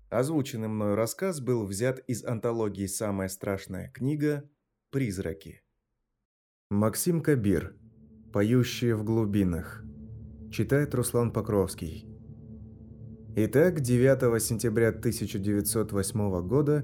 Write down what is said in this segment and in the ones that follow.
Озвученный мною рассказ был взят из антологии «Самая страшная книга. Призраки». Максим Кабир. «Поющие в глубинах». Читает Руслан Покровский. Итак, 9 сентября 1908 года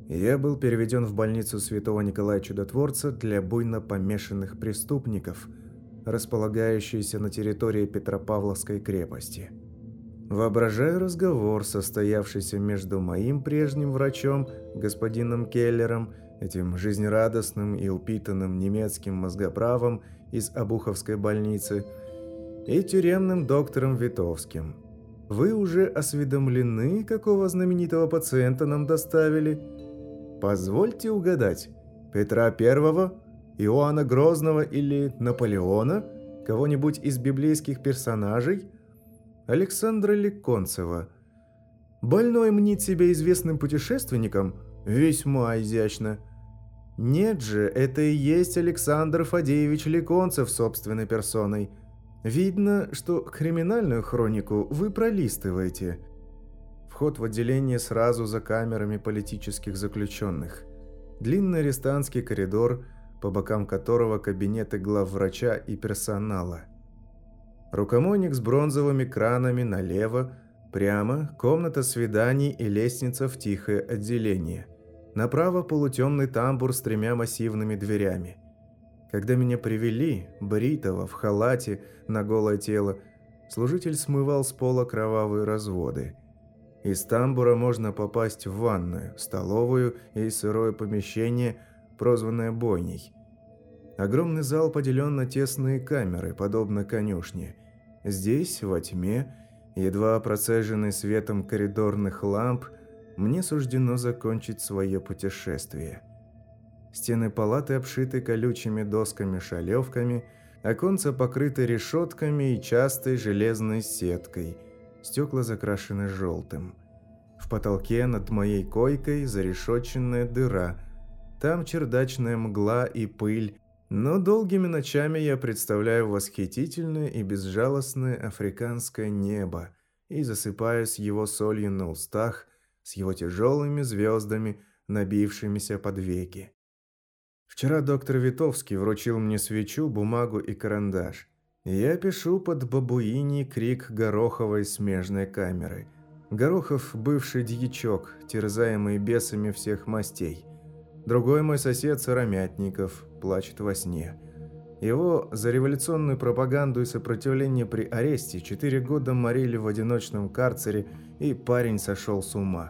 я был переведен в больницу Святого Николая Чудотворца для буйно помешанных преступников, располагающуюся на территории Петропавловской крепости. Воображаю разговор, состоявшийся между моим прежним врачом, господином Келлером, этим жизнерадостным и упитанным немецким мозгоправом из Обуховской больницы, и тюремным доктором Витовским. Вы уже осведомлены, какого знаменитого пациента нам доставили? Позвольте угадать, Петра I, Иоанна Грозного или Наполеона, кого-нибудь из библейских персонажей? Александра Леконцева. Больной мнит себя известным путешественником? Весьма изящно. Нет же, это и есть Александр Фадеевич Леконцев собственной персоной. Видно, что криминальную хронику вы пролистываете. Вход в отделение сразу за камерами политических заключенных. Длинный арестантский коридор, по бокам которого кабинеты главврача и персонала. Рукомойник с бронзовыми кранами налево, прямо комната свиданий и лестница в тихое отделение. Направо полутемный тамбур с 3 массивными дверями. Когда меня привели, бритого, в халате, на голое тело, служитель смывал с пола кровавые разводы. Из тамбура можно попасть в ванную, столовую и сырое помещение, прозванное бойней. Огромный зал поделен на тесные камеры, подобно конюшне. Здесь, во тьме, едва процеженный светом коридорных ламп, мне суждено закончить свое путешествие. Стены палаты обшиты колючими досками-шалевками, оконца покрыты решетками и частой железной сеткой, стекла закрашены желтым. В потолке над моей койкой зарешетченная дыра, там чердачная мгла и пыль, но долгими ночами я представляю восхитительное и безжалостное африканское небо и засыпаюсь его солью на устах, с его тяжелыми звездами, набившимися под веки. Вчера доктор Витовский вручил мне свечу, бумагу и карандаш. Я пишу под бабуиний крик Гороховой смежной камеры. Горохов – бывший дьячок, терзаемый бесами всех мастей. Другой мой сосед Сыромятников плачет во сне. Его за революционную пропаганду и сопротивление при аресте 4 года морили в одиночном карцере, и парень сошел с ума.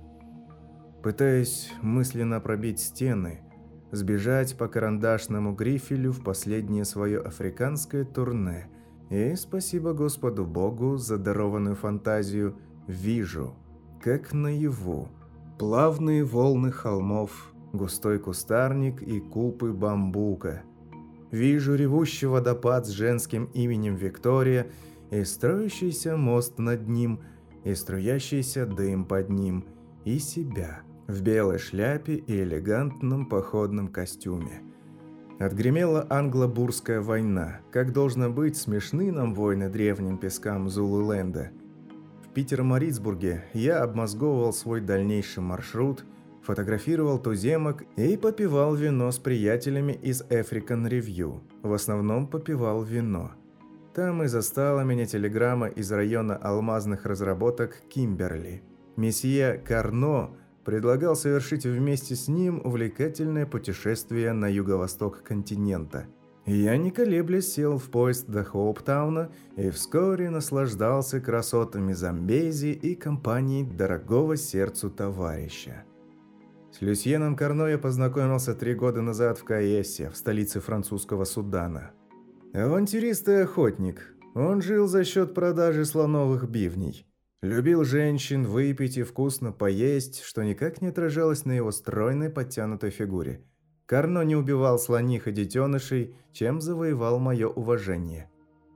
Пытаясь мысленно пробить стены, сбежать по карандашному грифелю в последнее свое африканское турне, и, спасибо Господу Богу за дарованную фантазию, вижу, как наяву, плавные волны холмов, густой кустарник и купы бамбука. Вижу ревущий водопад с женским именем Виктория и строящийся мост над ним, и струящийся дым под ним, и себя в белой шляпе и элегантном походном костюме. Отгремела англо-бурская война, как должно быть смешны нам войны древним пескам Зулуленда. В Питер-Марицбурге я обмозговывал свой дальнейший маршрут, фотографировал туземок и попивал вино с приятелями из African Review. В основном попивал вино. Там и застала меня телеграмма из района алмазных разработок Кимберли. Месье Карно предлагал совершить вместе с ним увлекательное путешествие на юго-восток континента. Я, не колеблясь, сел в поезд до Хоуптауна и вскоре наслаждался красотами Замбези и компанией дорогого сердцу товарища. С Люсьеном Карно я познакомился 3 года назад в Каессе, в столице французского Судана. Авантюрист и охотник, он жил за счет продажи слоновых бивней. Любил женщин, выпить и вкусно поесть, что никак не отражалось на его стройной подтянутой фигуре. Карно не убивал слоних и детенышей, чем завоевал мое уважение.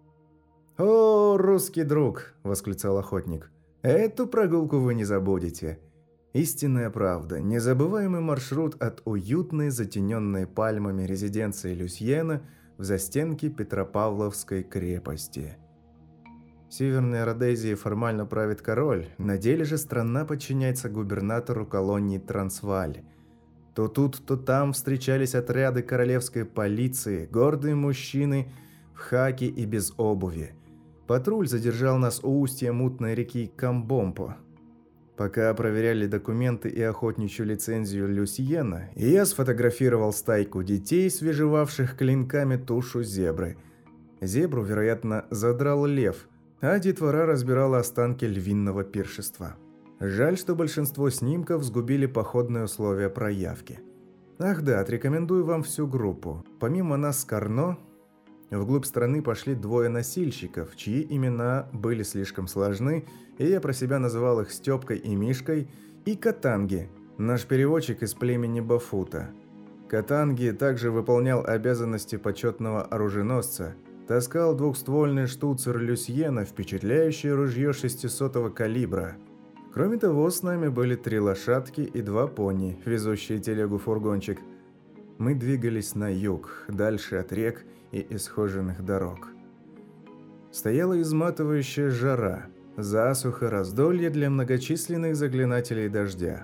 «О, русский друг!» – восклицал охотник. «Эту прогулку вы не забудете!» Истинная правда, незабываемый маршрут от уютной, затененной пальмами резиденции Люсьена в застенки Петропавловской крепости. Северной Родезией формально правит король, на деле же страна подчиняется губернатору колонии Трансвааль. То тут, то там встречались отряды королевской полиции, гордые мужчины в хаке и без обуви. Патруль задержал нас у устья мутной реки Камбомпо. Пока проверяли документы и охотничью лицензию Люсьена, я сфотографировал стайку детей, свежевавших клинками тушу зебры. Зебру, вероятно, задрал лев, а детвора разбирала останки львиного пиршества. Жаль, что большинство снимков сгубили походные условия проявки. Ах да, отрекомендую вам всю группу. Помимо нас с Карно, вглубь страны пошли двое носильщиков, чьи имена были слишком сложны, и я про себя называл их Степкой и Мишкой, и Катанги, наш переводчик из племени Бафута. Катанги также выполнял обязанности почетного оруженосца, таскал двухствольный штуцер Люсьена, впечатляющее ружье 600-го калибра. Кроме того, с нами были 3 лошадки и 2 пони, везущие телегу-фургончик. Мы двигались на юг, дальше от рек и исхоженных дорог. Стояла изматывающая жара, засуха, раздолье для многочисленных заклинателей дождя.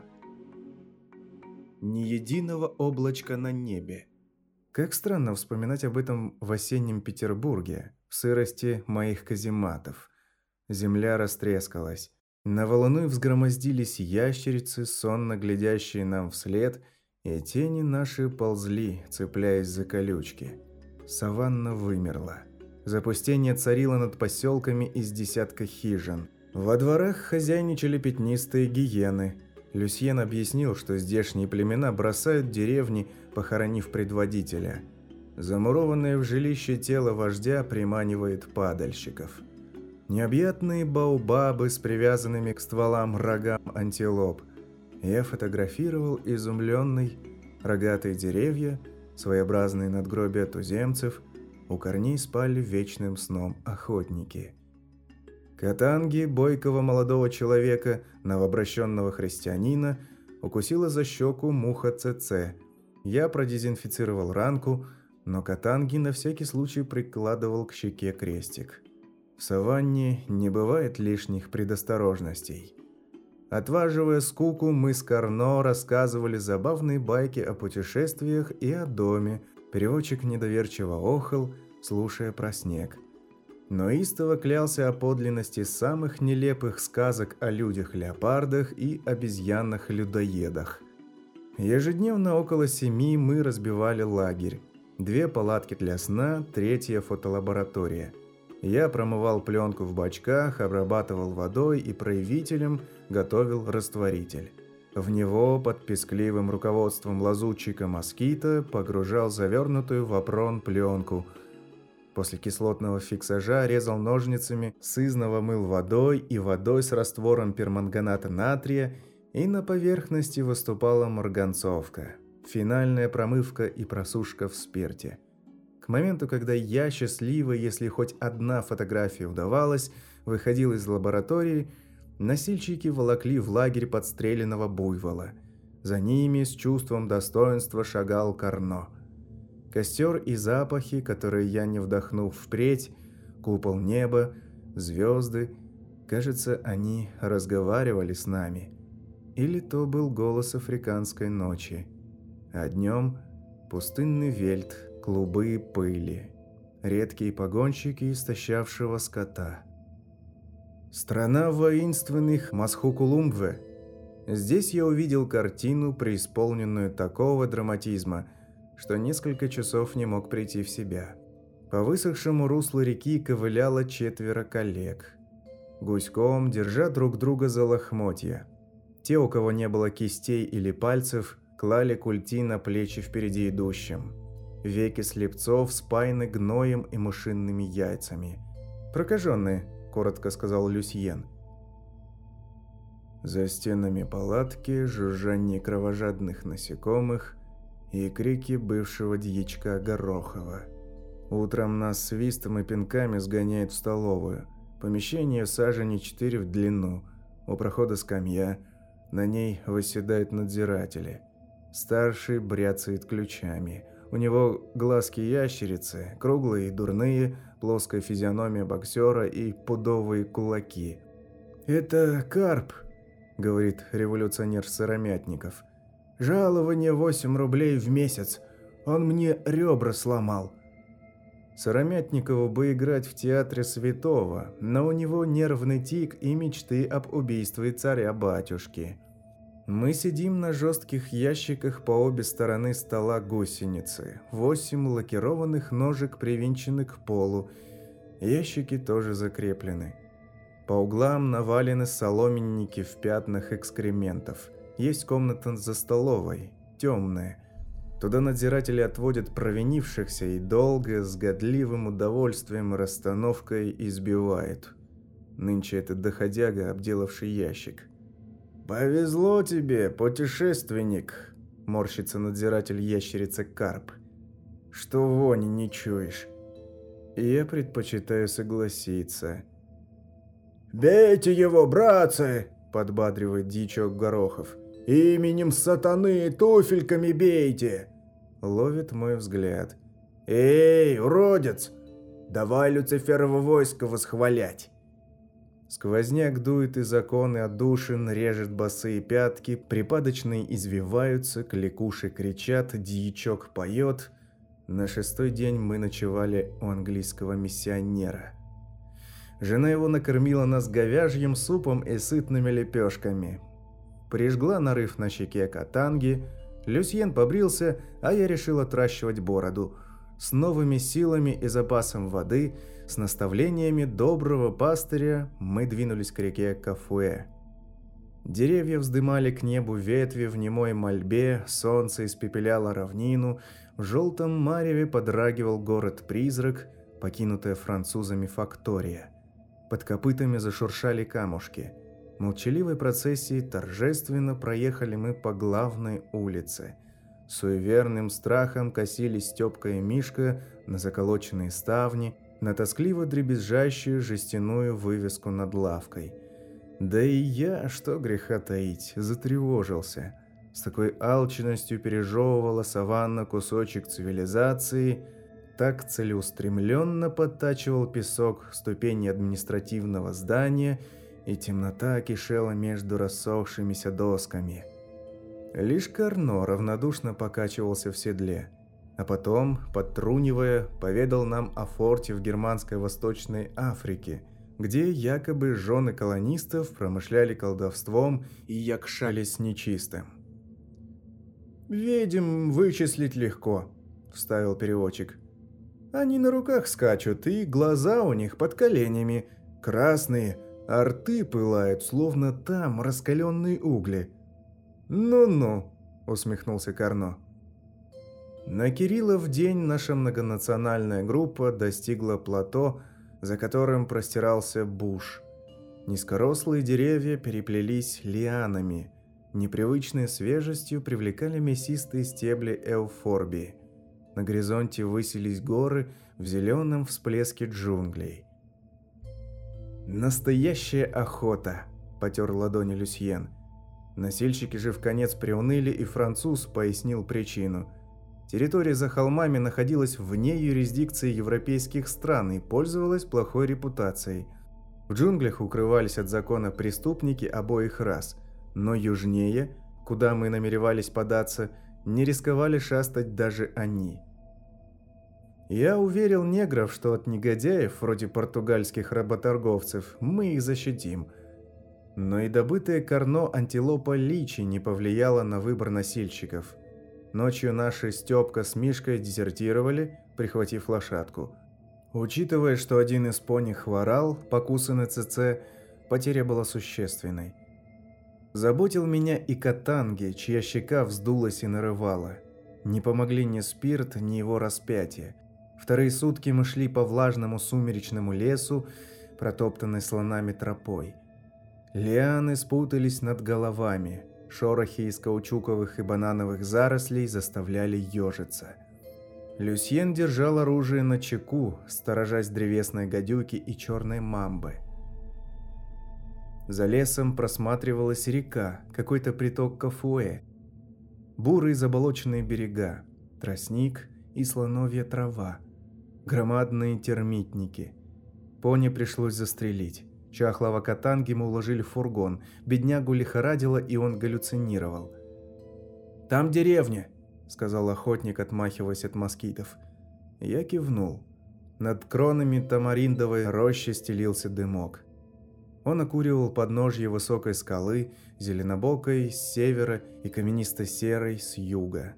Ни единого облачка на небе. Как странно вспоминать об этом в осеннем Петербурге, в сырости моих казематов. Земля растрескалась. На валуны взгромоздились ящерицы, сонно глядящие нам вслед, и тени наши ползли, цепляясь за колючки. Саванна вымерла. Запустение царило над поселками из десятка хижин. Во дворах хозяйничали пятнистые гиены. Люсьен объяснил, что здешние племена бросают деревни, похоронив предводителя. Замурованное в жилище тело вождя приманивает падальщиков. Необъятные баобабы с привязанными к стволам рогам антилоп. Я фотографировал изумленный рогатые деревья, своеобразные надгробия туземцев, у корней спали вечным сном охотники. Катанги, бойкого молодого человека, новообращенного христианина, укусила за щеку муха ЦЦ. Я продезинфицировал ранку, но Катанги на всякий случай прикладывал к щеке крестик. В саванне не бывает лишних предосторожностей. Отваживая скуку, мы с Карно рассказывали забавные байки о путешествиях и о доме. Переводчик недоверчиво охал, слушая про снег. Но истово клялся о подлинности самых нелепых сказок о людях-леопардах и обезьянах-людоедах. Ежедневно около 7 мы разбивали лагерь. 2 палатки для сна, 3 фотолаборатория. Я промывал пленку в бачках, обрабатывал водой и проявителем готовил растворитель. В него под пескливым руководством лазутчика москита погружал завернутую в опрон пленку. После кислотного фиксажа резал ножницами, сызново мыл водой и водой с раствором перманганата натрия, и на поверхности выступала марганцовка. Финальная промывка и просушка в спирте. К моменту, когда я, счастливый, если хоть одна фотография удавалась, выходил из лаборатории, носильщики волокли в лагерь подстреленного буйвола. За ними с чувством достоинства шагал Карно. Костер и запахи, которые я не вдохнул впредь, купол неба, звезды, кажется, они разговаривали с нами. Или то был голос африканской ночи. А днем пустынный вельт, клубы пыли, редкие погонщики истощавшего скота. Страна воинственных Масхукулумбве. Здесь я увидел картину, преисполненную такого драматизма, что несколько часов не мог прийти в себя. По высохшему руслу реки ковыляло 4 коллег. Гуськом, держа друг друга за лохмотья. Те, у кого не было кистей или пальцев, клали культи на плечи впереди идущим. Веки слепцов спаяны гноем и мышиными яйцами. «Прокаженные», – коротко сказал Люсьен. За стенами палатки жужжание кровожадных насекомых и крики бывшего дьячка Горохова. Утром нас свистом и пинками сгоняют в столовую. Помещение сажени 4 в длину. У прохода скамья. На ней восседают надзиратели. Старший бряцает ключами. У него глазки ящерицы, круглые и дурные, плоская физиономия боксера и пудовые кулаки. «Это карп», — говорит революционер Сыромятников. «Жалование 8 рублей в месяц. Он мне ребра сломал». Сыромятникову бы играть в театре святого, но у него нервный тик и мечты об убийстве царя-батюшки. Мы сидим на жестких ящиках по обе стороны стола гусеницы. 8 лакированных ножек привинчены к полу. Ящики тоже закреплены. По углам навалены соломенники в пятнах экскрементов. Есть комната за столовой, темная. Туда надзиратели отводят провинившихся и долго, с годливым удовольствием и расстановкой избивают. Нынче это доходяга, обделавший ящик. «Повезло тебе, путешественник», – морщится надзиратель ящерицы Карп. «Что вони не чуешь?» И я предпочитаю согласиться. «Бейте его, братцы!» – подбадривает дьячок Горохов. «Именем сатаны туфельками бейте!» Ловит мой взгляд. «Эй, уродец! Давай Люциферово войско восхвалять!» Сквозняк дует из окон и отдушин, режет босые пятки, припадочные извиваются, кликуши кричат, дьячок поет. На 6-й день мы ночевали у английского миссионера. Жена его накормила нас говяжьим супом и сытными лепешками. Прижгла нарыв на щеке катанги. Люсьен побрился, а я решил отращивать бороду. С новыми силами и запасом воды, с наставлениями доброго пастыря мы двинулись к реке Кафуэ. Деревья вздымали к небу ветви в немой мольбе, солнце испепеляло равнину, в желтом мареве подрагивал город-призрак, покинутая французами фактория. Под копытами зашуршали камушки. Молчаливой процессией торжественно проехали мы по главной улице. Суеверным страхом косились Степка и Мишка на заколоченные ставни, на тоскливо дребезжащую жестяную вывеску над лавкой. Да и я, что греха таить, затревожился. С такой алчностью пережевывала саванна кусочек цивилизации, так целеустремленно подтачивал песок ступени административного здания, и темнота кишела между рассохшимися досками. Лишь Карно равнодушно покачивался в седле, а потом, подтрунивая, поведал нам о форте в германской Восточной Африке, где якобы жены колонистов промышляли колдовством и якшались нечистым. «Ведьм вычислить легко», – вставил переводчик. «Они на руках скачут, и глаза у них под коленями, красные, а рты пылают, словно там раскаленные угли». «Ну-ну», – усмехнулся Карно. На Кириллов день наша многонациональная группа достигла плато, за которым простирался буш. Низкорослые деревья переплелись лианами, непривычной свежестью привлекали мясистые стебли эуфорбии. На горизонте высились горы в зеленом всплеске джунглей. «Настоящая охота», – потер ладони Люсьен. Носильщики же вконец приуныли, и француз пояснил причину. Территория за холмами находилась вне юрисдикции европейских стран и пользовалась плохой репутацией. В джунглях укрывались от закона преступники обоих рас, но южнее, куда мы намеревались податься, не рисковали шастать даже они. Я уверил негров, что от негодяев, вроде португальских работорговцев, мы их защитим. Но и добытая Карно антилопа личи не повлияла на выбор носильщиков. Ночью наши Степка с Мишкой дезертировали, прихватив лошадку. Учитывая, что один из пони хворал, покусанный ЦЦ, потеря была существенной. Заботил меня и Катанги, чья щека вздулась и нарывала. Не помогли ни спирт, ни его распятие. Вторые сутки мы шли по влажному сумеречному лесу, протоптанной слонами тропой. Лианы спутались над головами, шорохи из каучуковых и банановых зарослей заставляли ежиться. Люсьен держал оружие на чеку, сторожась древесной гадюки и черной мамбы. За лесом просматривалась река, какой-то приток Кафуэ. Бурые заболоченные берега, тростник и слоновья трава. Громадные термитники. Пони пришлось застрелить. Чахлого Катанги мы уложили в фургон. Беднягу лихорадило, и он галлюцинировал. «Там деревня», — сказал охотник, отмахиваясь от москитов. Я кивнул. Над кронами тамариндовой рощи стелился дымок. Он окуривал подножье высокой скалы, зеленобокой с севера и каменисто-серой с юга.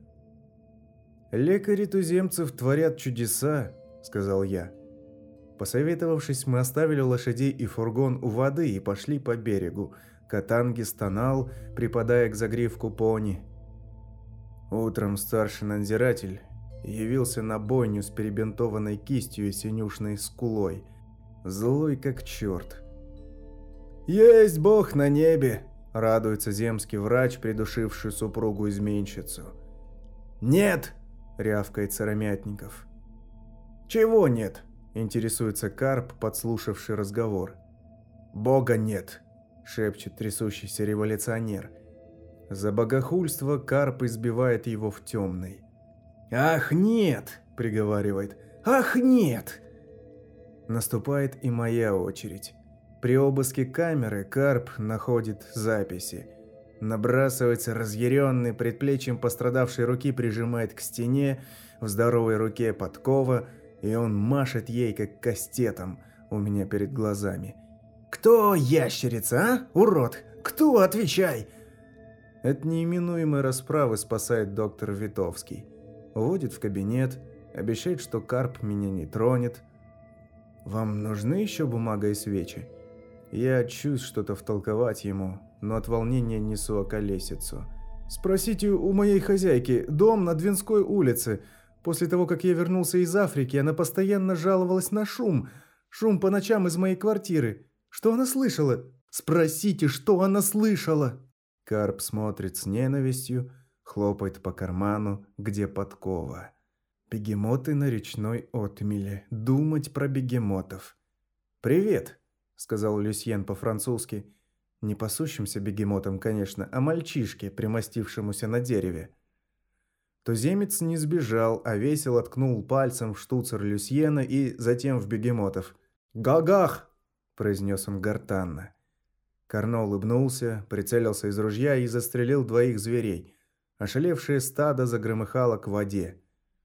«Лекари туземцев творят чудеса», — сказал я. Посоветовавшись, мы оставили лошадей и фургон у воды и пошли по берегу. Катанги стонал, припадая к загривку пони. Утром старший надзиратель явился на бойню с перебинтованной кистью и синюшной скулой, злой как черт. «Есть Бог на небе!» – радуется земский врач, придушивший супругу-изменщицу. «Нет!» – рявкает Сыромятников. «Чего нет?» – интересуется Карп, подслушавший разговор. «Бога нет!» – шепчет трясущийся революционер. За богохульство Карп избивает его в темный. «Ах, нет!» – приговаривает. «Ах, нет!» Наступает и моя очередь. При обыске камеры Карп находит записи. Набрасывается разъяренный, предплечьем пострадавшей руки прижимает к стене, в здоровой руке подкова, и он машет ей, как кастетом, у меня перед глазами. «Кто ящерица, а? Урод! Кто? Отвечай!» От неименуемой расправы спасает доктор Витовский. Уводит в кабинет, обещает, что Карп меня не тронет. «Вам нужны еще бумага и свечи?» Я чусь что-то втолковать ему, но от волнения несу околесицу. «Спросите у моей хозяйки, дом на Двинской улице. После того, как я вернулся из Африки, она постоянно жаловалась на шум. Шум по ночам из моей квартиры. Что она слышала? Спросите, что она слышала!» Карп смотрит с ненавистью, хлопает по карману, где подкова. Бегемоты на речной отмеле. Думать про бегемотов. «Привет!» — сказал Люсьен по-французски. Не пасущимся бегемотом, конечно, а мальчишке, примостившемуся на дереве. Туземец не сбежал, а весело ткнул пальцем в штуцер Люсьена и затем в бегемотов. «Гагах!» – произнес он гортанно. Карно улыбнулся, прицелился из ружья и застрелил двоих зверей. Ошалевшее стадо загромыхало к воде.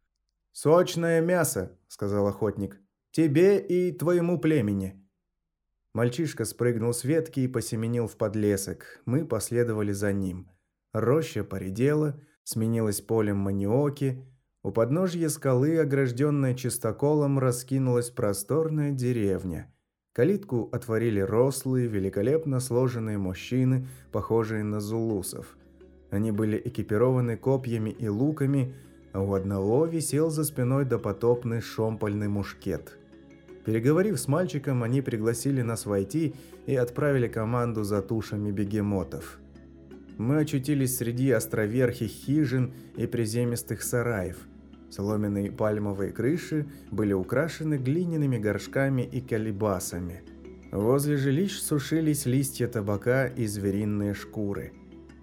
«Сочное мясо!» – сказал охотник. «Тебе и твоему племени!» Мальчишка спрыгнул с ветки и посеменил в подлесок. Мы последовали за ним. Роща поредела, сменилась полем маниоки. У подножья скалы, огражденная чистоколом, раскинулась просторная деревня. Калитку отворили рослые, великолепно сложенные мужчины, похожие на зулусов. Они были экипированы копьями и луками, а у одного висел за спиной допотопный шомпольный мушкет. Переговорив с мальчиком, они пригласили нас войти и отправили команду за тушами бегемотов. Мы очутились среди островерхих хижин и приземистых сараев. Соломенные пальмовые крыши были украшены глиняными горшками и колебасами. Возле жилищ сушились листья табака и звериные шкуры.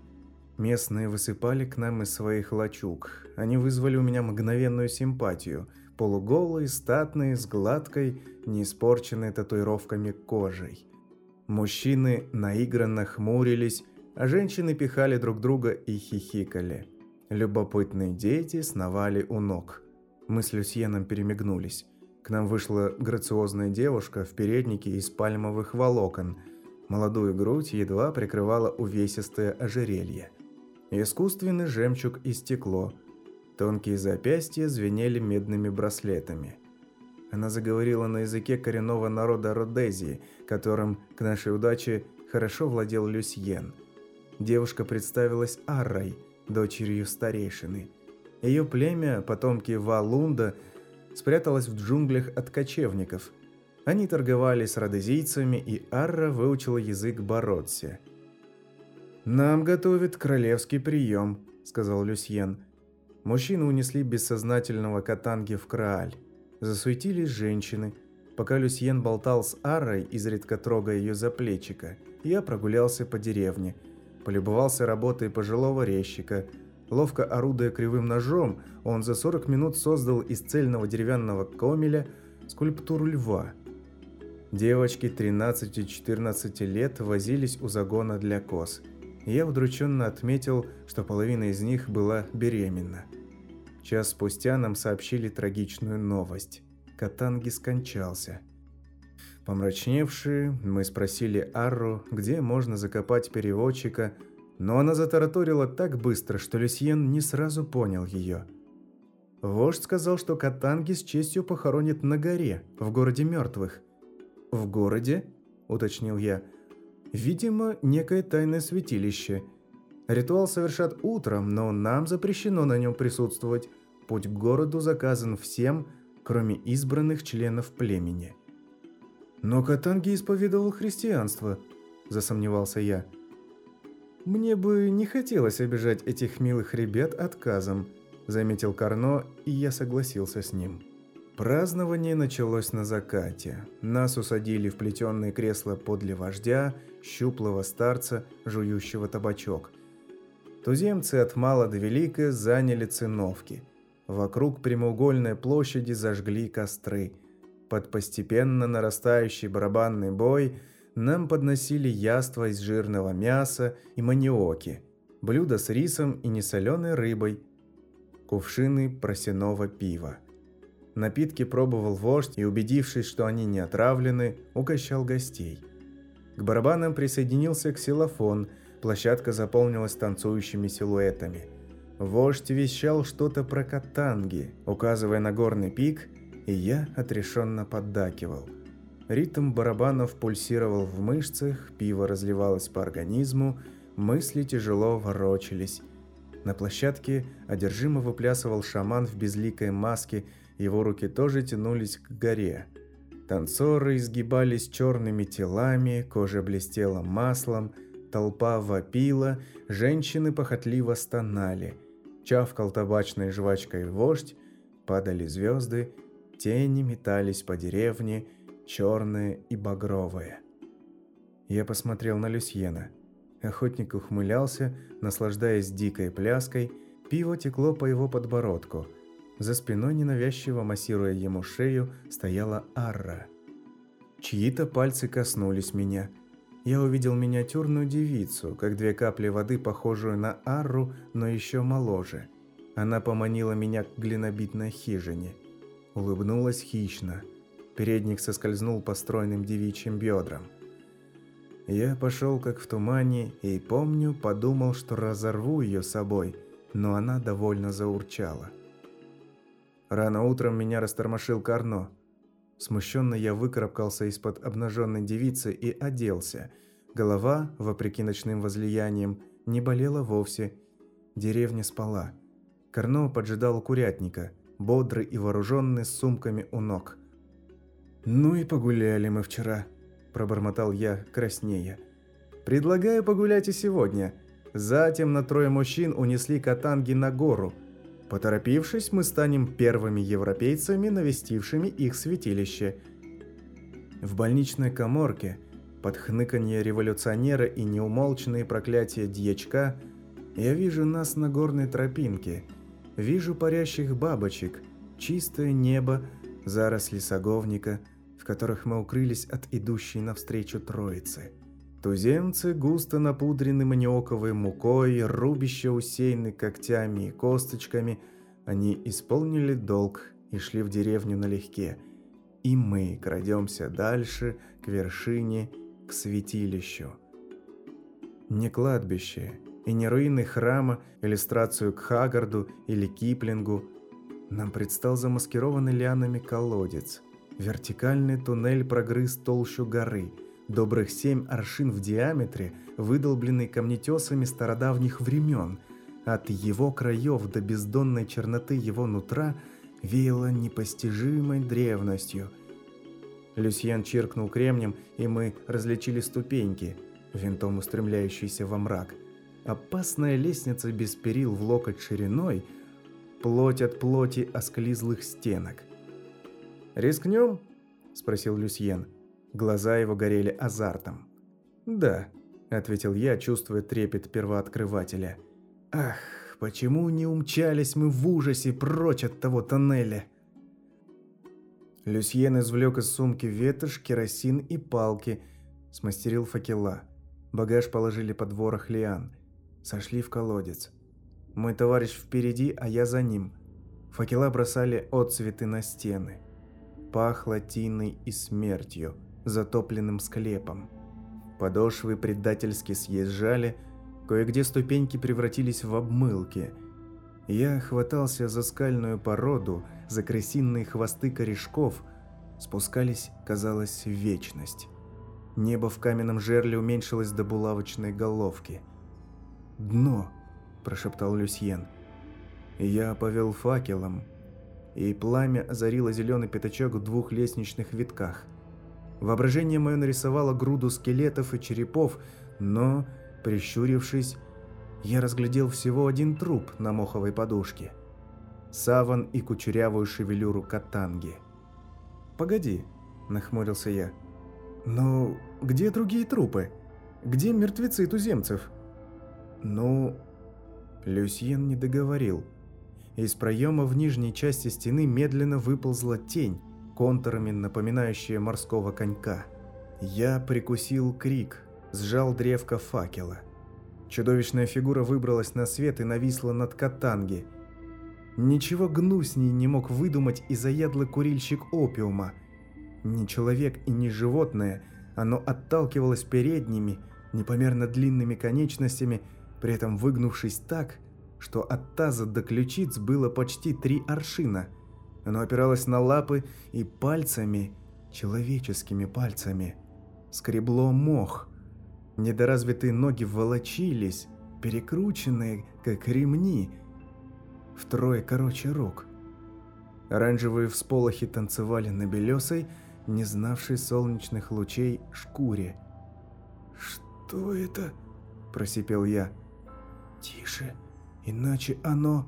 Местные высыпали к нам из своих лачуг. Они вызвали у меня мгновенную симпатию. Полуголые, статные, с гладкой, не испорченной татуировками кожей. Мужчины наигранно хмурились, а женщины пихали друг друга и хихикали. Любопытные дети сновали у ног. Мы с Люсьеном перемигнулись. К нам вышла грациозная девушка в переднике из пальмовых волокон. Молодую грудь едва прикрывало увесистое ожерелье. Искусственный жемчуг и стекло. Тонкие запястья звенели медными браслетами. Она заговорила на языке коренного народа Родезии, которым, к нашей удаче, хорошо владел Люсьен. Девушка представилась Аррой, дочерью старейшины. Ее племя, потомки Валунда, спряталось в джунглях от кочевников. Они торговали с родезийцами, и Арра выучила язык Бородсе. «Нам готовят королевский прием», — сказал Люсьен. Мужчины унесли бессознательного Катанги в Крааль. Засуетились женщины. Пока Люсьен болтал с Аррой, изредка трогая ее за плечико, я прогулялся по деревне. Полюбовался работой пожилого резчика. Ловко орудуя кривым ножом, он за 40 минут создал из цельного деревянного комеля скульптуру льва. Девочки 13-14 лет возились у загона для коз. Я удрученно отметил, что половина из них была беременна. Час спустя нам сообщили трагичную новость. Катанги скончался. Помрачневшие, мы спросили Арру, где можно закопать переводчика, но она затараторила так быстро, что Люсьен не сразу понял ее. Вождь сказал, что Катанги с честью похоронят на горе, в городе мертвых. «В городе?» – уточнил я. «Видимо, некое тайное святилище. Ритуал совершат утром, но нам запрещено на нем присутствовать. Путь к городу заказан всем, кроме избранных членов племени». «Но Катанги исповедовал христианство», – засомневался я. «Мне бы не хотелось обижать этих милых ребят отказом», – заметил Карно, и я согласился с ним. Празднование началось на закате. Нас усадили в плетеные кресла подле вождя, щуплого старца, жующего табачок. Туземцы от мала до велика заняли циновки. Вокруг прямоугольной площади зажгли костры. Под постепенно нарастающий барабанный бой нам подносили яства из жирного мяса и маниоки, блюда с рисом и несоленой рыбой, кувшины просяного пива. Напитки пробовал вождь и, убедившись, что они не отравлены, угощал гостей. К барабанам присоединился ксилофон, площадка заполнилась танцующими силуэтами. Вождь вещал что-то про Катанги, указывая на горный пик, и я отрешенно поддакивал. Ритм барабанов пульсировал в мышцах, пиво разливалось по организму, мысли тяжело ворочались. На площадке одержимо выплясывал шаман в безликой маске, его руки тоже тянулись к горе. Танцоры изгибались черными телами, кожа блестела маслом, толпа вопила, женщины похотливо стонали. Чавкал табачной жвачкой вождь, падали звезды, тени метались по деревне, черные и багровые. Я посмотрел на Люсьена. Охотник ухмылялся, наслаждаясь дикой пляской, пиво текло по его подбородку. За спиной, ненавязчиво массируя ему шею, стояла Арра. Чьи-то пальцы коснулись меня. Я увидел миниатюрную девицу, как две капли воды, похожую на Арру, но еще моложе. Она поманила меня к глинобитной хижине. Улыбнулась хищно. Передник соскользнул по стройным девичьим бедрам. Я пошел как в тумане и, помню, подумал, что разорву ее собой, но она довольно заурчала. Рано утром меня растормошил Карно. Смущенно я выкарабкался из-под обнаженной девицы и оделся. Голова, вопреки ночным возлияниям, не болела вовсе. Деревня спала. Карно поджидал у курятника, бодрый и вооруженный, с сумками у ног. «Ну и погуляли мы вчера», – пробормотал я, краснея. «Предлагаю погулять и сегодня». Затем на 3 мужчин унесли Катанги на гору. Поторопившись, мы станем первыми европейцами, навестившими их святилище. В больничной каморке, под хныканье революционера и неумолчные проклятия дьячка, я вижу нас на горной тропинке, вижу парящих бабочек, чистое небо, заросли саговника, в которых мы укрылись от идущей навстречу троицы. Туземцы, густо напудрены маниоковой мукой, рубища усеяны когтями и косточками, они исполнили долг и шли в деревню налегке. И мы крадемся дальше, к вершине, к святилищу. Не кладбище и не руины храма, иллюстрацию к Хагарду или Киплингу. Нам предстал замаскированный лианами колодец. Вертикальный туннель прогрыз толщу горы. Добрых 7 аршин в диаметре, выдолбленный камнетесами стародавних времен. От его краев до бездонной черноты его нутра веяло непостижимой древностью. Люсьен чиркнул кремнем, и мы различили ступеньки, винтом устремляющиеся во мрак. Опасная лестница без перил в локоть шириной, плоть от плоти осклизлых стенок. «Рискнем?» – спросил Люсьен. Глаза его горели азартом. «Да», – ответил я, чувствуя трепет первооткрывателя. «Ах, Эх, почему не умчались мы в ужасе прочь от того тоннеля? Люсьен извлек из сумки ветошь, керосин и палки, смастерил факела. Багаж положили под ворох лиан. Сошли в колодец. Мой товарищ впереди, а я за ним. Факела бросали отцветы на стены. Пахло тиной и смертью, затопленным склепом. Подошвы предательски съезжали, кое-где ступеньки превратились в обмылки. Я хватался за скальную породу, за крысиные хвосты корешков. Спускались, казалось, в вечность. Небо в каменном жерле уменьшилось до булавочной головки. «Дно!» – прошептал Люсьен. Я повел факелом, и пламя озарило зеленый пятачок в 2 лестничных витках. Воображение мое нарисовало груду скелетов и черепов, но, прищурившись, я разглядел всего 1 труп на моховой подушке. Саван и кучерявую шевелюру катанги. «Погоди», – нахмурился я. «Но где другие трупы? Где мертвецы туземцев?» «Ну...» Люсьен не договорил. Из проема в нижней части стены медленно выползла тень, контурами напоминающая морского конька. Я прикусил крик, сжал древко факела. Чудовищная фигура выбралась на свет и нависла над катанги. Ничего гнусней не мог выдумать и заядлый курильщик опиума. Ни человек и ни животное, оно отталкивалось передними, непомерно длинными конечностями, при этом выгнувшись так, что от таза до ключиц было почти 3 аршина. Оно опиралось на лапы и пальцами, человеческими пальцами, скребло мох. Недоразвитые ноги волочились, перекрученные, как ремни, втрое короче рук. Оранжевые всполохи танцевали на белесой, не знавшей солнечных лучей, шкуре. «Что это?» – просипел я. «Тише, иначе оно...»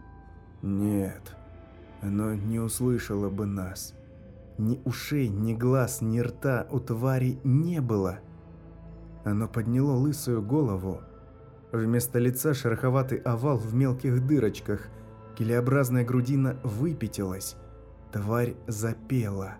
«Нет, оно не услышало бы нас. Ни ушей, ни глаз, ни рта у твари не было». Оно подняло лысую голову. Вместо лица шероховатый овал в мелких дырочках. Килеобразная грудина выпятилась. Тварь запела.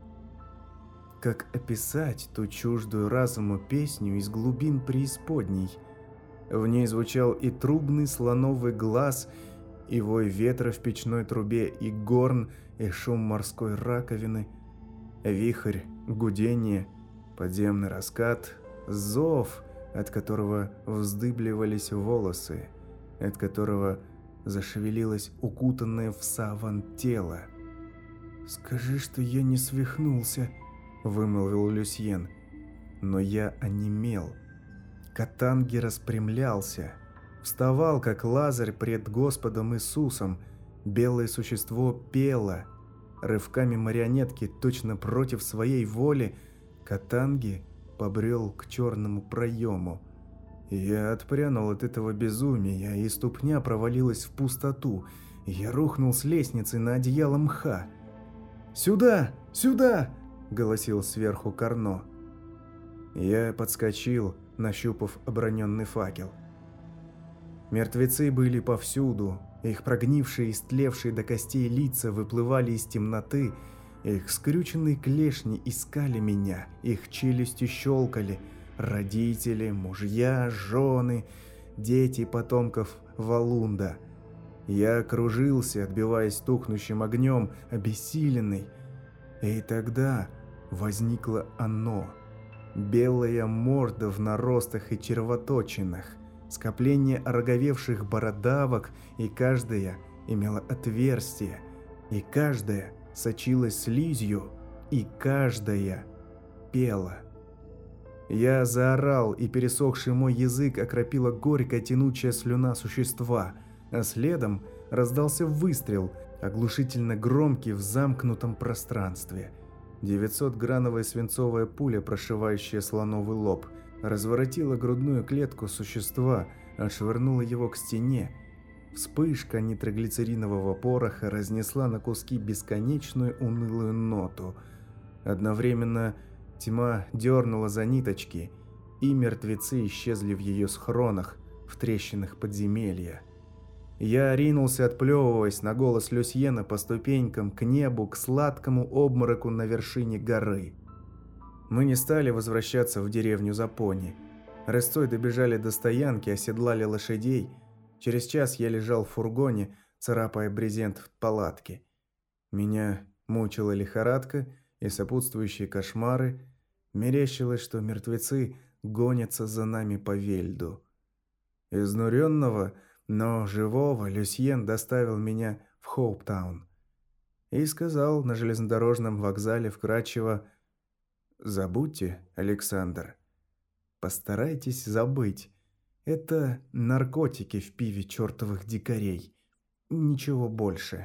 Как описать ту чуждую разуму песню из глубин преисподней? В ней звучал и трубный слоновый глаз, и вой ветра в печной трубе, и горн, и шум морской раковины, вихрь, гудение, подземный раскат, зов, от которого вздыбливались волосы, от которого зашевелилось укутанное в саван тело. «Скажи, что я не свихнулся», — вымолвил Люсьен. Но я онемел. Катанги распрямлялся, вставал, как Лазарь пред Господом Иисусом. Белое существо пело. Рывками марионетки, точно против своей воли, Катанги побрел к черному проему. Я отпрянул от этого безумия, и ступня провалилась в пустоту. Я рухнул с лестницы на одеяло мха. «Сюда! Сюда!» – голосил сверху Карно. Я подскочил, нащупав оброненный факел. Мертвецы были повсюду. Их прогнившие и истлевшие до костей лица выплывали из темноты. Их скрюченные клешни искали меня, их челюсти щелкали. Родители, мужья, жены, дети потомков Валунда. Я кружился, отбиваясь тухнущим огнем, обессиленный. И тогда возникло оно. Белая морда в наростах и червоточинах, скопление ороговевших бородавок, и каждая имела отверстие, и каждая сочилась слизью, и каждая пела. Я заорал, и пересохший мой язык окропила горькая тянучая слюна существа, а следом раздался выстрел, оглушительно громкий в замкнутом пространстве. 900-грановая свинцовая пуля, прошивающая слоновый лоб, разворотила грудную клетку существа, отшвырнула его к стене. Вспышка нитроглицеринового пороха разнесла на куски бесконечную унылую ноту. Одновременно тьма дернула за ниточки, и мертвецы исчезли в ее схронах, в трещинах подземелья. Я ринулся, отплевываясь на голос Люсьена по ступенькам к небу, к сладкому обмороку на вершине горы. Мы не стали возвращаться в деревню за пони. Рысцой добежали до стоянки, оседлали лошадей. Через час я лежал в фургоне, царапая брезент в палатке. Меня мучила лихорадка и сопутствующие кошмары. Мерещилось, что мертвецы гонятся за нами по Вельду. Изнуренного, но живого Люсьен доставил меня в Хоуптаун и сказал на железнодорожном вокзале вкратчиво: «Забудьте, Александр. Постарайтесь забыть. Это наркотики в пиве чертовых дикарей. Ничего больше».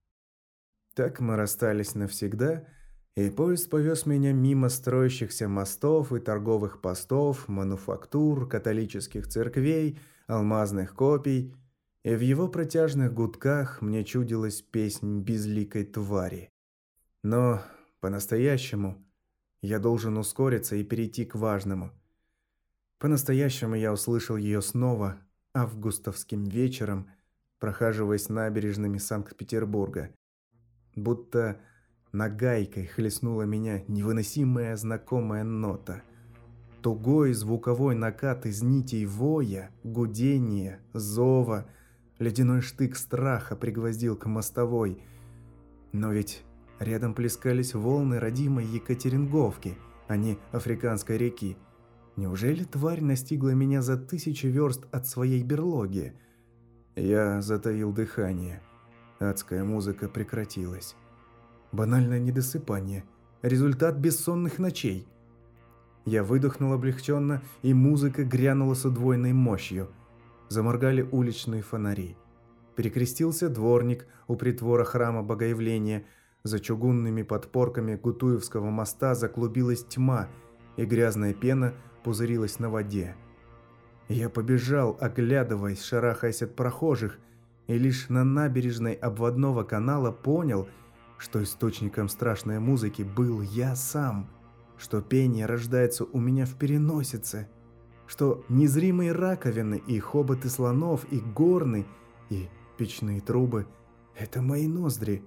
Так мы расстались навсегда, и поезд повез меня мимо строящихся мостов и торговых постов, мануфактур, католических церквей, алмазных копий, и в его протяжных гудках мне чудилась песнь безликой твари. Но по-настоящему я должен ускориться и перейти к важному. По-настоящему я услышал ее снова августовским вечером, прохаживаясь набережными Санкт-Петербурга. Будто нагайкой хлестнула меня невыносимая знакомая нота. Тугой звуковой накат из нитей воя, гудения, зова, ледяной штык страха пригвоздил к мостовой. Но ведь рядом плескались волны родимой Екатеринговки, а не Африканской реки. Неужели тварь настигла меня за 1000 верст от своей берлоги? Я затаил дыхание. Адская музыка прекратилась. Банальное недосыпание. Результат бессонных ночей. Я выдохнул облегченно, и музыка грянула с удвоенной мощью. Заморгали уличные фонари. Перекрестился дворник у притвора храма Богоявления. За чугунными подпорками Гутуевского моста заклубилась тьма, и грязная пена пузырилась на воде. Я побежал, оглядываясь, шарахаясь от прохожих, и лишь на набережной обводного канала понял, что источником страшной музыки был я сам, что пение рождается у меня в переносице, что незримые раковины и хоботы слонов, и горны, и печные трубы – это мои ноздри.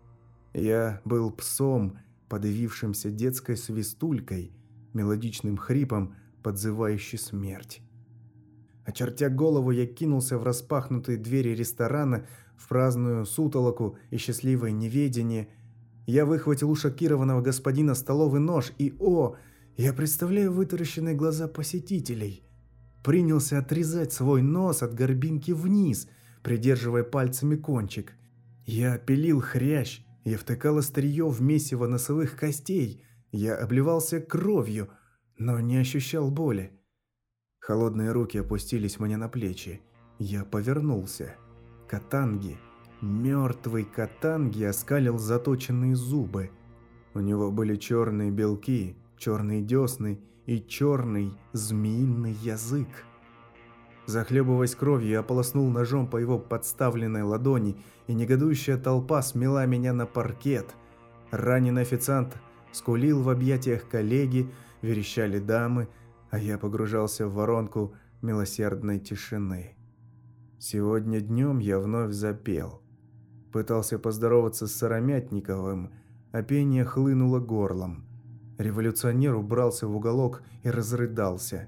Я был псом, подавившимся детской свистулькой, мелодичным хрипом, подзывающий смерть. Очертя голову, я кинулся в распахнутые двери ресторана, в праздную сутолоку и счастливое неведение. Я выхватил у шокированного господина столовый нож и, я представляю вытаращенные глаза посетителей. Принялся отрезать свой нос от горбинки вниз, придерживая пальцами кончик. Я пилил хрящ, я втыкал острие в месиво носовых костей, я обливался кровью, но не ощущал боли. Холодные руки опустились мне на плечи. Я повернулся. Катанги, мертвый Катанги, оскалил заточенные зубы. У него были черные белки, черные десны и черный змеиный язык. Захлебываясь кровью, я полоснул ножом по его подставленной ладони, и негодующая толпа смела меня на паркет. Раненый официант скулил в объятиях коллеги, верещали дамы, а я погружался в воронку милосердной тишины. Сегодня днем я вновь запел. Пытался поздороваться с Сыромятниковым, а пение хлынуло горлом. Революционер убрался в уголок и разрыдался.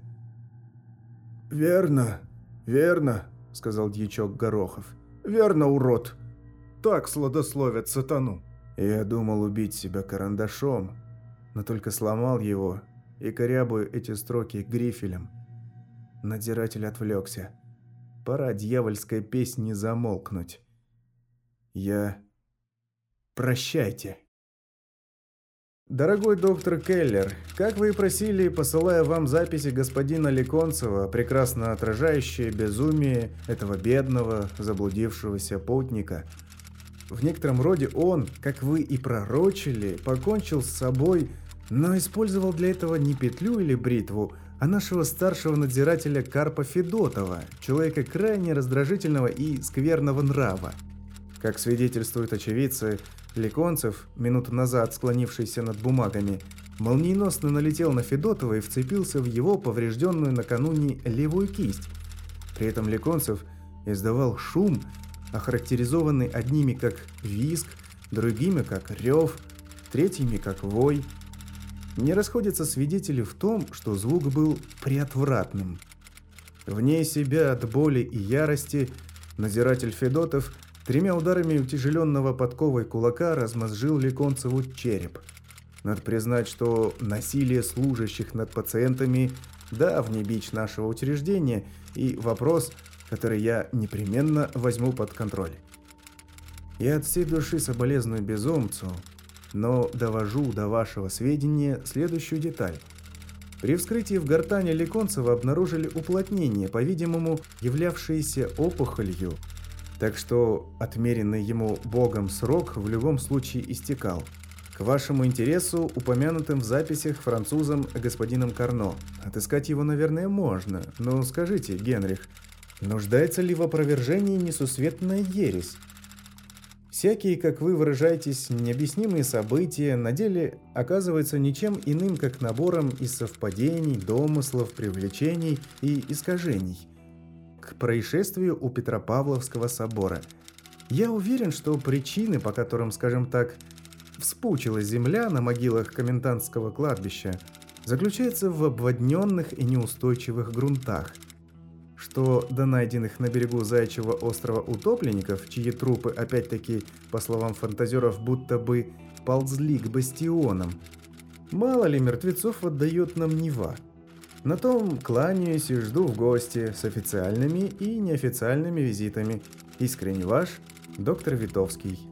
«Верно, верно», — сказал дьячок Горохов. «Верно, урод. Так сладословят сатану». Я думал убить себя карандашом, но только сломал его и корябаю эти строки грифелем. Надзиратель отвлекся. Пора дьявольской песни замолкнуть. Прощайте. Дорогой доктор Келлер, как вы и просили, посылаю вам записи господина Леконцева, прекрасно отражающие безумие этого бедного, заблудившегося путника. В некотором роде он, как вы и пророчили, покончил с собой, но использовал для этого не петлю или бритву, а нашего старшего надзирателя Карпа Федотова, человека крайне раздражительного и скверного нрава. Как свидетельствуют очевидцы, Леконцев, минуту назад склонившийся над бумагами, молниеносно налетел на Федотова и вцепился в его поврежденную накануне левую кисть. При этом Леконцев издавал шум, охарактеризованный одними как визг, другими как рев, третьими как вой. Не расходятся свидетели в том, что звук был преотвратным. Вне себя от боли и ярости надзиратель Федотов 3 ударами утяжеленного подковой кулака размозжил Леконцеву череп. Надо признать, что насилие служащих над пациентами – давний бич нашего учреждения и вопрос, который я непременно возьму под контроль. Я от всей души соболезную безумцу, но довожу до вашего сведения следующую деталь. При вскрытии в гортани Леконцева обнаружили уплотнение, по-видимому, являвшееся опухолью, так что отмеренный ему Богом срок в любом случае истекал. К вашему интересу, упомянутым в записях французом господином Карно. Отыскать его, наверное, можно, но скажите, Генрих, нуждается ли в опровержении несусветная ересь? Всякие, как вы выражаетесь, необъяснимые события на деле оказываются ничем иным, как набором из совпадений, домыслов, привлечений и искажений. К происшествию у Петропавловского собора. Я уверен, что причины, по которым, скажем так, вспучилась земля на могилах комендантского кладбища, заключаются в обводненных и неустойчивых грунтах. Что до найденных на берегу Заячьего острова утопленников, чьи трупы, опять-таки, по словам фантазеров, будто бы ползли к бастионам, мало ли мертвецов отдает нам Нева. На том кланяюсь и жду в гости с официальными и неофициальными визитами. Искренне ваш, доктор Витовский.